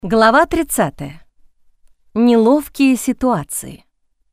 Глава 30. Неловкие ситуации.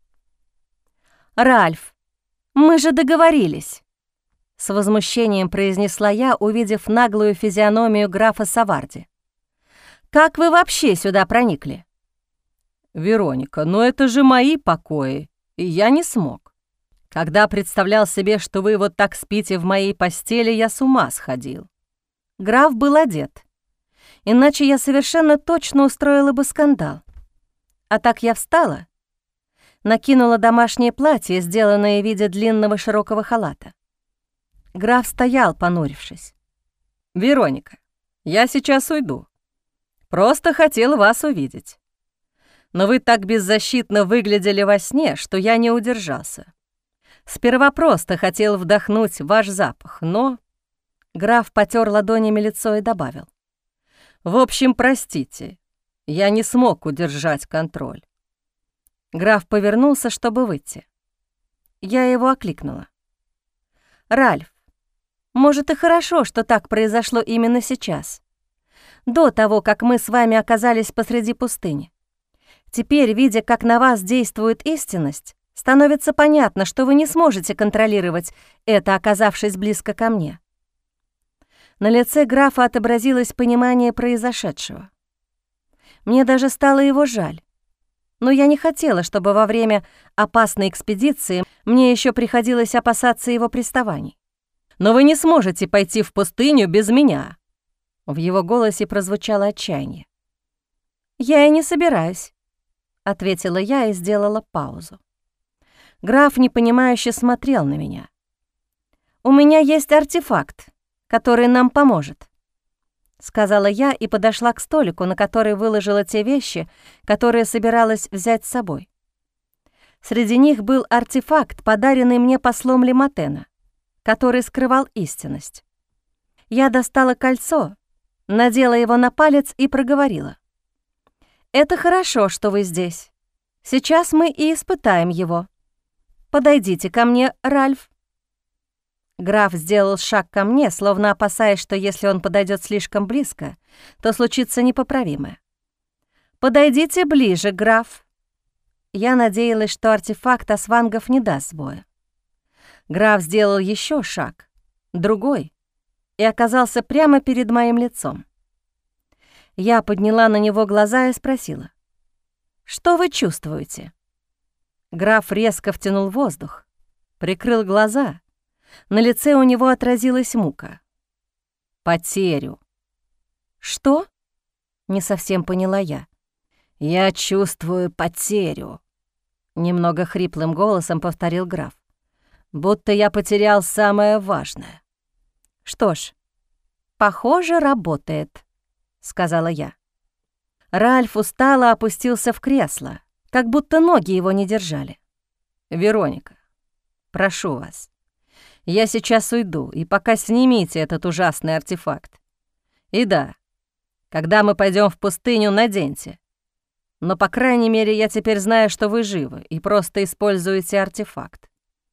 «Ральф, мы же договорились», — с возмущением произнесла я, увидев наглую физиономию графа Саварди. «Как вы вообще сюда проникли?» «Вероника, но это же мои покои, и я не смог. Когда представлял себе, что вы вот так спите в моей постели, я с ума сходил». Граф был одет. Иначе я совершенно точно устроила бы скандал. А так я встала, накинула домашнее платье, сделанное в виде длинного широкого халата. Граф стоял, понурившись. «Вероника, я сейчас уйду. Просто хотел вас увидеть. Но вы так беззащитно выглядели во сне, что я не удержался. Сперва просто хотел вдохнуть ваш запах, но...» Граф потер ладонями лицо и добавил. «В общем, простите, я не смог удержать контроль». Граф повернулся, чтобы выйти. Я его окликнула. «Ральф, может, и хорошо, что так произошло именно сейчас, до того, как мы с вами оказались посреди пустыни. Теперь, видя, как на вас действует истинность, становится понятно, что вы не сможете контролировать это, оказавшись близко ко мне». На лице графа отобразилось понимание произошедшего. Мне даже стало его жаль. Но я не хотела, чтобы во время опасной экспедиции мне еще приходилось опасаться его приставаний. «Но вы не сможете пойти в пустыню без меня». В его голосе прозвучало отчаяние. «Я и не собираюсь», — ответила я и сделала паузу. Граф непонимающе смотрел на меня. «У меня есть артефакт, который нам поможет», — сказала я и подошла к столику, на который выложила те вещи, которые собиралась взять с собой. Среди них был артефакт, подаренный мне послом Лиматена, который скрывал истинность. Я достала кольцо, надела его на палец и проговорила. «Это хорошо, что вы здесь. Сейчас мы и испытаем его. Подойдите ко мне, Ральф». Граф сделал шаг ко мне, словно опасаясь, что если он подойдет слишком близко, то случится непоправимое. «Подойдите ближе, граф». Я надеялась, что артефакт Асвангов не даст сбоя. Граф сделал еще шаг, другой, и оказался прямо перед моим лицом. Я подняла на него глаза и спросила: «Что вы чувствуете?» Граф резко втянул воздух, прикрыл глаза. На лице у него отразилась мука. «Потерю». «Что?» — не совсем поняла я. «Я чувствую потерю», — немного хриплым голосом повторил граф. «Будто я потерял самое важное». «Что ж, похоже, работает», — сказала я. Ральф устало опустился в кресло, как будто ноги его не держали. «Вероника, прошу вас, я сейчас уйду, и пока снимите этот ужасный артефакт. И да, когда мы пойдем в пустыню, наденьте. Но, по крайней мере, я теперь знаю, что вы живы, и просто используете артефакт».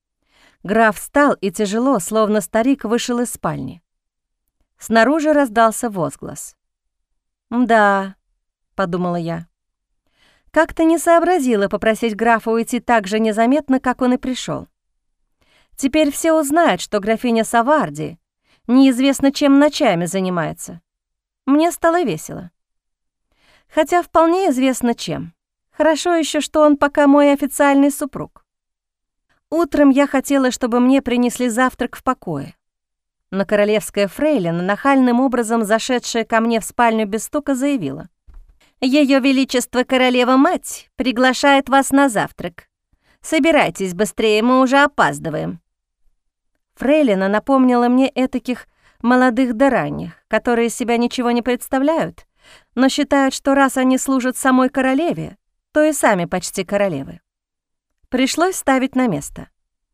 Граф встал и тяжело, словно старик, вышел из спальни. Снаружи раздался возглас. «Да», — подумала я. Как-то не сообразила попросить графа уйти так же незаметно, как он и пришел. Теперь все узнают, что графиня Саварди неизвестно чем ночами занимается. Мне стало весело. Хотя вполне известно чем. Хорошо еще, что он пока мой официальный супруг. Утром я хотела, чтобы мне принесли завтрак в покое. Но королевская фрейлина, нахальным образом зашедшая ко мне в спальню без стука, заявила: «Ее Величество Королева-Мать приглашает вас на завтрак. Собирайтесь быстрее, мы уже опаздываем». Фрейлина напомнила мне этаких молодых да ранних, которые из себя ничего не представляют, но считают, что раз они служат самой королеве, то и сами почти королевы. Пришлось ставить на место.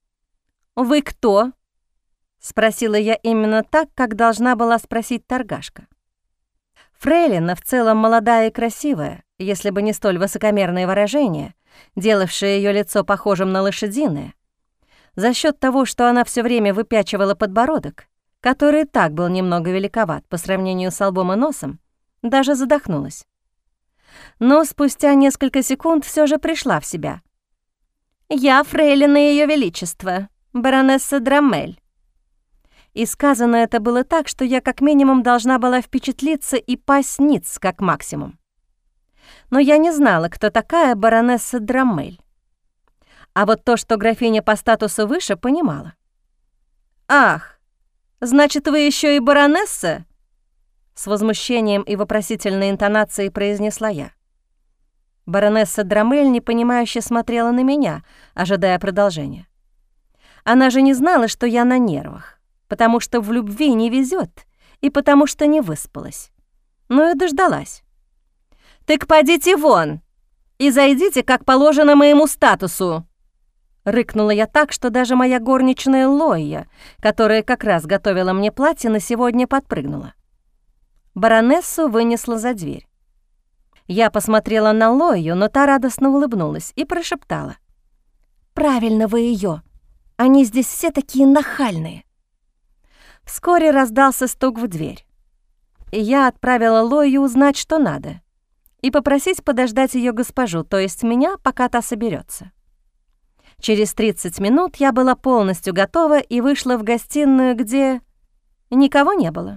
«Вы кто?» — спросила я именно так, как должна была спросить торгашка. Фрейлина, в целом молодая и красивая, если бы не столь высокомерные выражения, делавшие ее лицо похожим на лошадиное, за счет того, что она все время выпячивала подбородок, который и так был немного великоват по сравнению с лбом и носом, даже задохнулась. но спустя несколько секунд все же пришла в себя. «Я фрейлина Ее Величества, баронесса Драмель». И сказано это было так, что я как минимум должна была впечатлиться и пасть ниц как максимум. Но я не знала, кто такая баронесса Драмель. А вот то, что графиня по статусу выше, понимала. «Ах, значит, вы еще и баронесса?» С возмущением и вопросительной интонацией произнесла я. Баронесса Драмель непонимающе смотрела на меня, ожидая продолжения. Она же не знала, что я на нервах, потому что в любви не везет и потому что не выспалась. Но и дождалась. «Так подите вон и зайдите, как положено моему статусу!» Рыкнула я так, что даже моя горничная Лоя, которая как раз готовила мне платье, на сегодня подпрыгнула. Баронессу вынесла за дверь. Я посмотрела на Лою, но та радостно улыбнулась и прошептала: «Правильно вы ее. Они здесь все такие нахальные». Вскоре раздался стук в дверь, и я отправила Лою узнать, что надо, и попросить подождать ее госпожу, то есть меня, пока та соберется. Через 30 минут я была полностью готова и вышла в гостиную, где никого не было.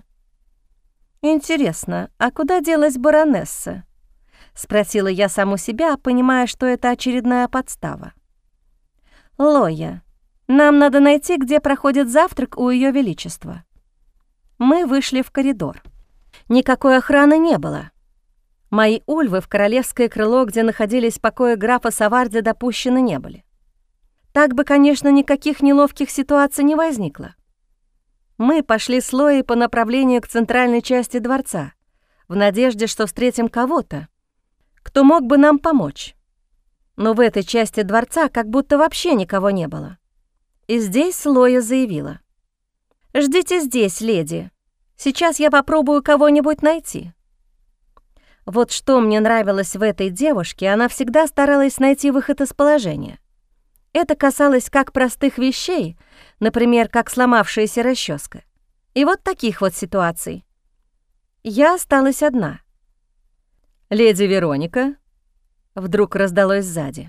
«Интересно, а куда делась баронесса?» — спросила я саму себя, понимая, что это очередная подстава. «Лоя, нам надо найти, где проходит завтрак у Ее Величества». Мы вышли в коридор. Никакой охраны не было. Мои ульвы в королевское крыло, где находились покои графа Саварди, допущены не были. Так бы, конечно, никаких неловких ситуаций не возникло. Мы пошли с Лоей по направлению к центральной части дворца, в надежде, что встретим кого-то, кто мог бы нам помочь. Но в этой части дворца как будто вообще никого не было. И здесь Лоя заявила: «Ждите здесь, леди. Сейчас я попробую кого-нибудь найти». Вот что мне нравилось в этой девушке, она всегда старалась найти выход из положения. Это касалось как простых вещей, например, как сломавшаяся расческа, и вот таких вот ситуаций. Я осталась одна. «Леди Вероника», — вдруг раздалось сзади.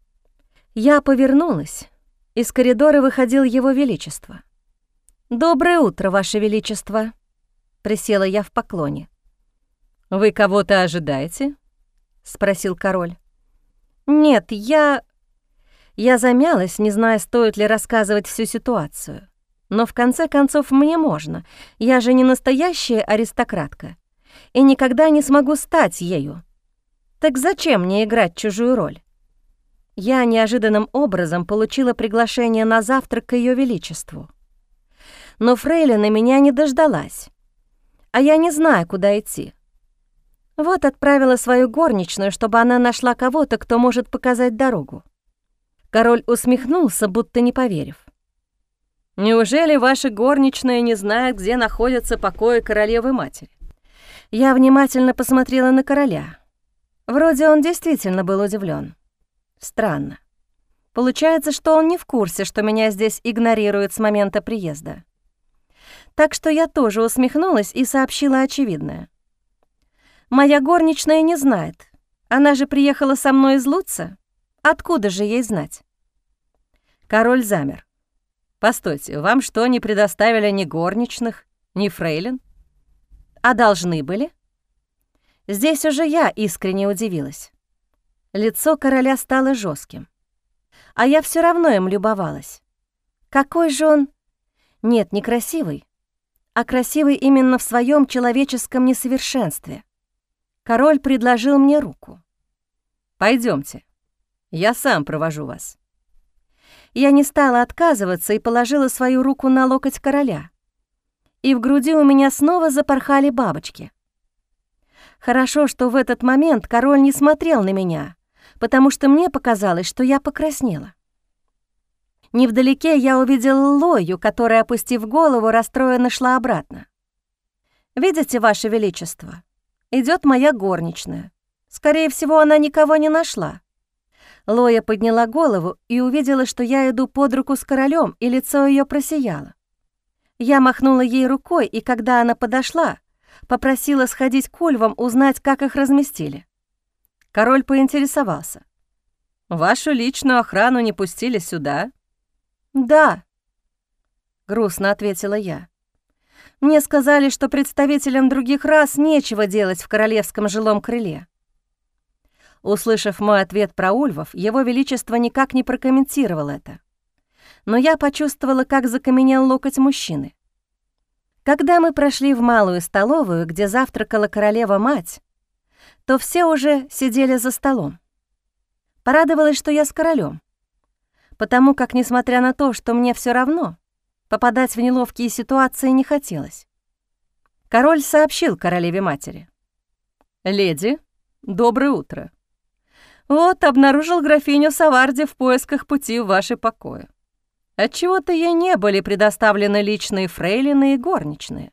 Я повернулась. Из коридора выходил Его Величество. «Доброе утро, Ваше Величество», — присела я в поклоне. «Вы кого-то ожидаете?» — спросил король. «Нет, Я замялась, не зная, стоит ли рассказывать всю ситуацию. Но в конце концов мне можно. Я же не настоящая аристократка и никогда не смогу стать ею. Так зачем мне играть чужую роль? Я неожиданным образом получила приглашение на завтрак к Ее Величеству. Но фрейлина меня не дождалась, а я не знаю, куда идти. Вот отправила свою горничную, чтобы она нашла кого-то, кто может показать дорогу. Король усмехнулся, будто не поверив. «Неужели ваша горничная не знает, где находятся покои королевы-матери?» Я внимательно посмотрела на короля. Вроде он действительно был удивлен. Странно. Получается, что он не в курсе, что меня здесь игнорируют с момента приезда. Так что я тоже усмехнулась и сообщила очевидное. «Моя горничная не знает. Она же приехала со мной из Лутца. Откуда же ей знать?» Король замер. «Постойте, вам что, не предоставили ни горничных, ни фрейлин? А должны были?» Здесь уже я искренне удивилась. Лицо короля стало жестким. А я все равно им любовалась. Какой же он... Нет, не красивый, а красивый именно в своем человеческом несовершенстве. Король предложил мне руку. «Пойдемте. Я сам провожу вас». Я не стала отказываться и положила свою руку на локоть короля. И в груди у меня снова запорхали бабочки. Хорошо, что в этот момент король не смотрел на меня, потому что мне показалось, что я покраснела. Невдалеке я увидела Лою, которая, опустив голову, расстроенно шла обратно. «Видите, Ваше Величество, идет моя горничная. Скорее всего, она никого не нашла». Лоя подняла голову и увидела, что я иду под руку с королем, и лицо ее просияло. Я махнула ей рукой, и когда она подошла, попросила сходить к ульвам, узнать, как их разместили. Король поинтересовался. «Вашу личную охрану не пустили сюда?» «Да», — грустно ответила я. «Мне сказали, что представителям других рас нечего делать в королевском жилом крыле». Услышав мой ответ про ульвов, Его Величество никак не прокомментировал это. Но я почувствовала, как закаменел локоть мужчины. Когда мы прошли в малую столовую, где завтракала королева-мать, то все уже сидели за столом. Порадовалась, что я с королем, потому как, несмотря на то, что мне все равно, попадать в неловкие ситуации не хотелось. Король сообщил королеве-матери. «Леди, доброе утро. Вот, обнаружил графиню Саварди в поисках пути в ваши покои. Отчего-то ей не были предоставлены личные фрейлины и горничные».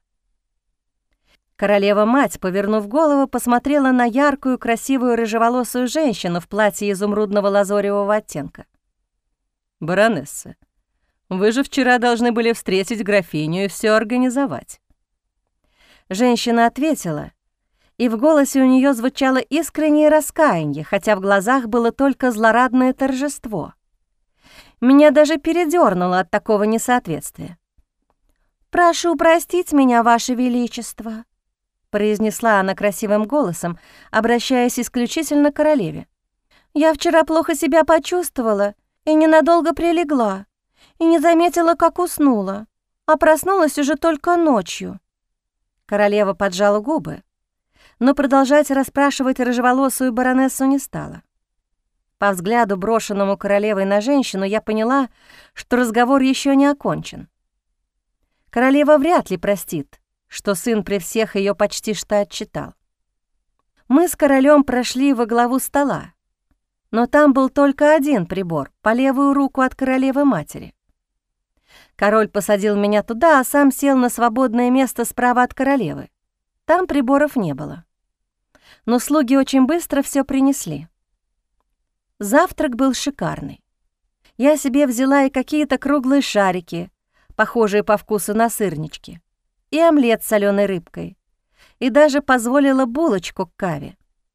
Королева-мать, повернув голову, посмотрела на яркую, красивую рыжеволосую женщину в платье изумрудного лазоревого оттенка. «Баронесса, вы же вчера должны были встретить графиню и все организовать». Женщина ответила, и в голосе у нее звучало искреннее раскаяние, хотя в глазах было только злорадное торжество. Меня даже передёрнуло от такого несоответствия. «Прошу простить меня, Ваше Величество», — произнесла она красивым голосом, обращаясь исключительно к королеве. «Я вчера плохо себя почувствовала и ненадолго прилегла, и не заметила, как уснула, а проснулась уже только ночью». Королева поджала губы, но продолжать расспрашивать рыжеволосую баронессу не стала. По взгляду, брошенному королевой на женщину, я поняла, что разговор еще не окончен. Королева вряд ли простит, что сын при всех ее почти что отчитал. Мы с королем прошли во главу стола, но там был только один прибор, по левую руку от королевы-матери. Король посадил меня туда, а сам сел на свободное место справа от королевы. Там приборов не было. Но слуги очень быстро все принесли. Завтрак был шикарный. Я себе взяла и какие-то круглые шарики, похожие по вкусу на сырнички, и омлет с солёной рыбкой, и даже позволила булочку к каве.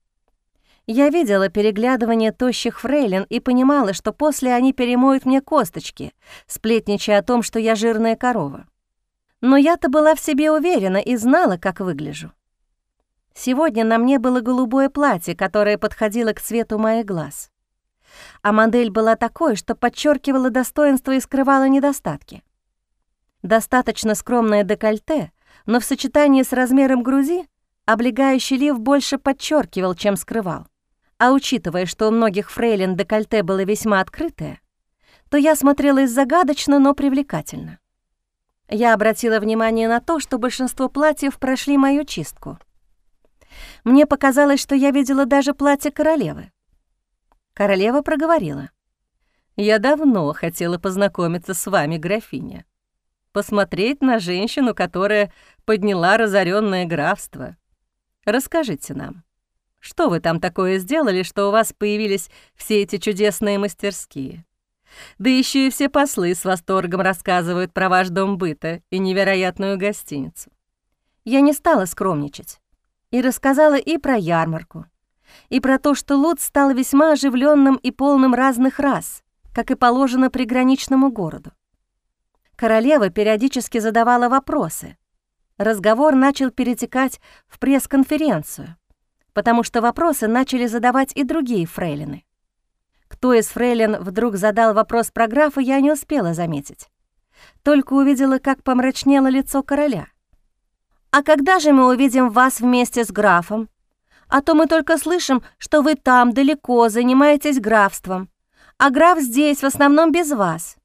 Я видела переглядывание тощих фрейлин и понимала, что после они перемоют мне косточки, сплетничая о том, что я жирная корова. Но я-то была в себе уверена и знала, как выгляжу. Сегодня на мне было голубое платье, которое подходило к цвету моих глаз. А модель была такой, что подчеркивала достоинства и скрывала недостатки. Достаточно скромное декольте, но в сочетании с размером груди облегающий лиф больше подчеркивал, чем скрывал. А учитывая, что у многих фрейлин декольте было весьма открытое, то я смотрелась загадочно, но привлекательно. Я обратила внимание на то, что большинство платьев прошли мою чистку. Мне показалось, что я видела даже платье королевы. Королева проговорила. «Я давно хотела познакомиться с вами, графиня. Посмотреть на женщину, которая подняла разоренное графство. Расскажите нам, что вы там такое сделали, что у вас появились все эти чудесные мастерские? Да еще и все послы с восторгом рассказывают про ваш дом быта и невероятную гостиницу». Я не стала скромничать и рассказала и про ярмарку, и про то, что Луд стал весьма оживленным и полным разных рас, как и положено приграничному городу. Королева периодически задавала вопросы. Разговор начал перетекать в пресс-конференцию, потому что вопросы начали задавать и другие фрейлины. Кто из фрейлин вдруг задал вопрос про графа, я не успела заметить. Только увидела, как помрачнело лицо короля. «А когда же мы увидим вас вместе с графом? А то мы только слышим, что вы там, далеко, занимаетесь графством, а граф здесь, в основном без вас».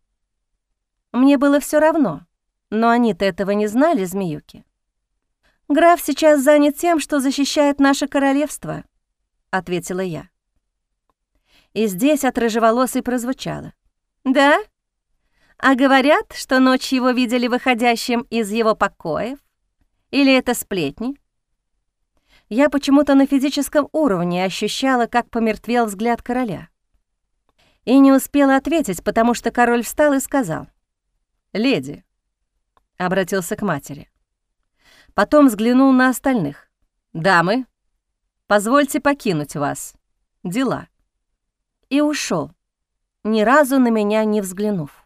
Мне было все равно, но они-то этого не знали, змеюки. «Граф сейчас занят тем, что защищает наше королевство», — ответила я. И здесь от рыжеволосой прозвучало. «Да? А говорят, что ночью его видели выходящим из его покоев? Или это сплетни?» Я почему-то на физическом уровне ощущала, как помертвел взгляд короля. И не успела ответить, потому что король встал и сказал. «Леди», — обратился к матери. Потом взглянул на остальных. «Дамы, позвольте покинуть вас. Дела». И ушел, ни разу на меня не взглянув.